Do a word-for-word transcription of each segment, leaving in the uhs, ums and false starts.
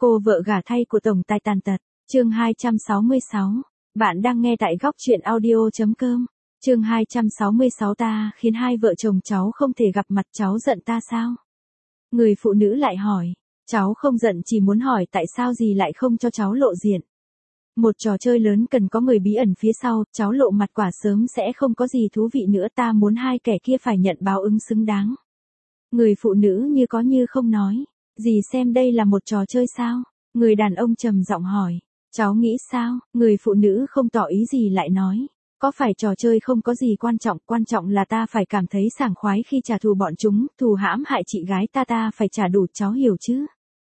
Cô vợ gả thay của tổng tài tàn tật, chương hai trăm sáu mươi sáu. Bạn đang nghe tại góc truyện audio.com. Chương hai trăm sáu mươi sáu ta khiến hai vợ chồng cháu không thể gặp mặt, cháu giận ta sao? Người phụ nữ lại hỏi. Cháu không giận, chỉ muốn hỏi tại sao dì lại không cho cháu lộ diện. Một trò chơi lớn cần có người bí ẩn phía sau, cháu lộ mặt quả sớm sẽ không có gì thú vị nữa, ta muốn hai kẻ kia phải nhận báo ứng xứng đáng. Người phụ nữ như có như không nói. Dì xem đây là một trò chơi sao? Người đàn ông trầm giọng hỏi. Cháu nghĩ sao? Người phụ nữ không tỏ ý gì lại nói. Có phải trò chơi không có gì quan trọng, quan trọng là ta phải cảm thấy sảng khoái khi trả thù bọn chúng, thù hãm hại chị gái ta ta phải trả đủ, cháu hiểu chứ?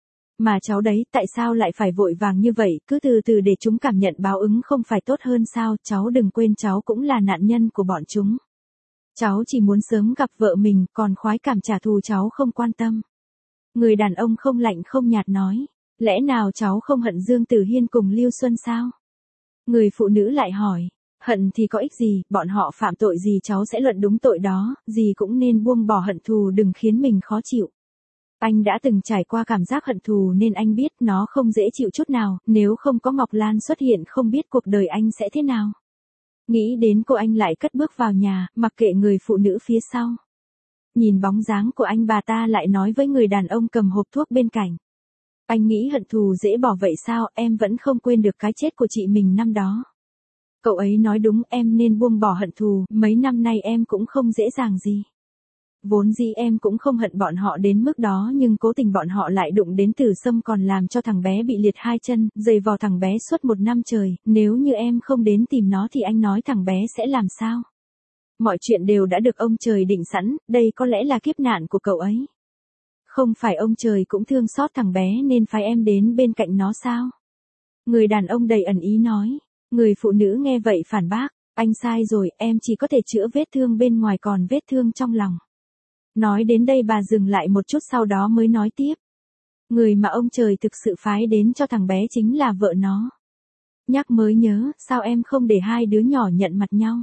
Mà cháu đấy, tại sao lại phải vội vàng như vậy, cứ từ từ để chúng cảm nhận báo ứng không phải tốt hơn sao? Cháu đừng quên cháu cũng là nạn nhân của bọn chúng. Cháu chỉ muốn sớm gặp vợ mình, còn khoái cảm trả thù cháu không quan tâm. Người đàn ông không lạnh không nhạt nói. Lẽ nào cháu không hận Dương Tử Hiên cùng Lưu Xuân sao? Người phụ nữ lại hỏi. Hận thì có ích gì, bọn họ phạm tội gì cháu sẽ luận đúng tội đó, dì cũng nên buông bỏ hận thù, đừng khiến mình khó chịu. Anh đã từng trải qua cảm giác hận thù nên anh biết nó không dễ chịu chút nào, nếu không có Ngọc Lan xuất hiện không biết cuộc đời anh sẽ thế nào. Nghĩ đến cô, anh lại cất bước vào nhà, mặc kệ người phụ nữ phía sau. Nhìn bóng dáng của anh, bà ta lại nói với người đàn ông cầm hộp thuốc bên cạnh. Anh nghĩ hận thù dễ bỏ vậy sao, em vẫn không quên được cái chết của chị mình năm đó. Cậu ấy nói đúng, em nên buông bỏ hận thù, mấy năm nay em cũng không dễ dàng gì. Vốn dĩ em cũng không hận bọn họ đến mức đó, nhưng cố tình bọn họ lại đụng đến Tử Sâm, còn làm cho thằng bé bị liệt hai chân, giày vò thằng bé suốt một năm trời, nếu như em không đến tìm nó thì anh nói thằng bé sẽ làm sao? Mọi chuyện đều đã được ông trời định sẵn, đây có lẽ là kiếp nạn của cậu ấy. Không phải ông trời cũng thương xót thằng bé nên phái em đến bên cạnh nó sao? Người đàn ông đầy ẩn ý nói. Người phụ nữ nghe vậy phản bác. Anh sai rồi, em chỉ có thể chữa vết thương bên ngoài còn vết thương trong lòng. Nói đến đây bà dừng lại một chút, sau đó mới nói tiếp. Người mà ông trời thực sự phái đến cho thằng bé chính là vợ nó. Nhắc mới nhớ, sao em không để hai đứa nhỏ nhận mặt nhau?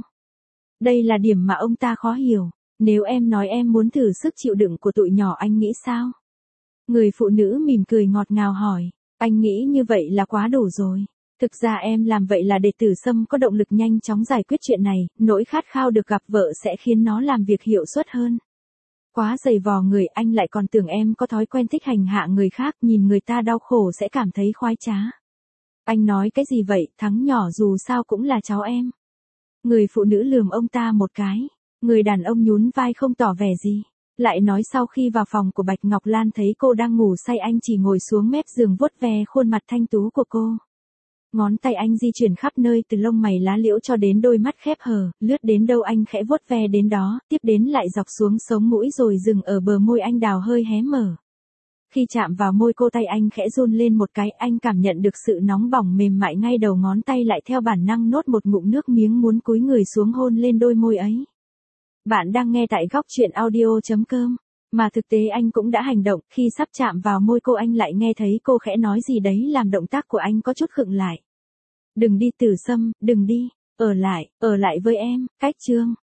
Đây là điểm mà ông ta khó hiểu. Nếu em nói em muốn thử sức chịu đựng của tụi nhỏ, anh nghĩ sao? Người phụ nữ mỉm cười ngọt ngào hỏi. Anh nghĩ như vậy là quá đủ rồi. Thực ra em làm vậy là để Tử Sâm có động lực nhanh chóng giải quyết chuyện này, nỗi khát khao được gặp vợ sẽ khiến nó làm việc hiệu suất hơn. Quá dày vò người, anh lại còn tưởng em có thói quen thích hành hạ người khác, nhìn người ta đau khổ sẽ cảm thấy khoái trá. Anh nói cái gì vậy, thắng nhỏ dù sao cũng là cháu em. Người phụ nữ lườm ông ta một cái. Người đàn ông nhún vai không tỏ vẻ gì. Lại nói sau khi vào phòng của Bạch Ngọc Lan thấy cô đang ngủ say, anh chỉ ngồi xuống mép giường vuốt ve khuôn mặt thanh tú của cô. Ngón tay anh di chuyển khắp nơi từ lông mày lá liễu cho đến đôi mắt khép hờ, lướt đến đâu anh khẽ vuốt ve đến đó, tiếp đến lại dọc xuống sống mũi rồi dừng ở bờ môi anh đào hơi hé mở. Khi chạm vào môi cô, tay anh khẽ run lên một cái, anh cảm nhận được sự nóng bỏng mềm mại ngay đầu ngón tay, lại theo bản năng nốt một ngụm nước miếng muốn cúi người xuống hôn lên đôi môi ấy. Bạn đang nghe tại góc truyện audio.com. Mà thực tế anh cũng đã hành động, khi sắp chạm vào môi cô anh lại nghe thấy cô khẽ nói gì đấy làm động tác của anh có chút khựng lại. Đừng đi Tử Sâm, đừng đi, ở lại, ở lại với em, cách chương.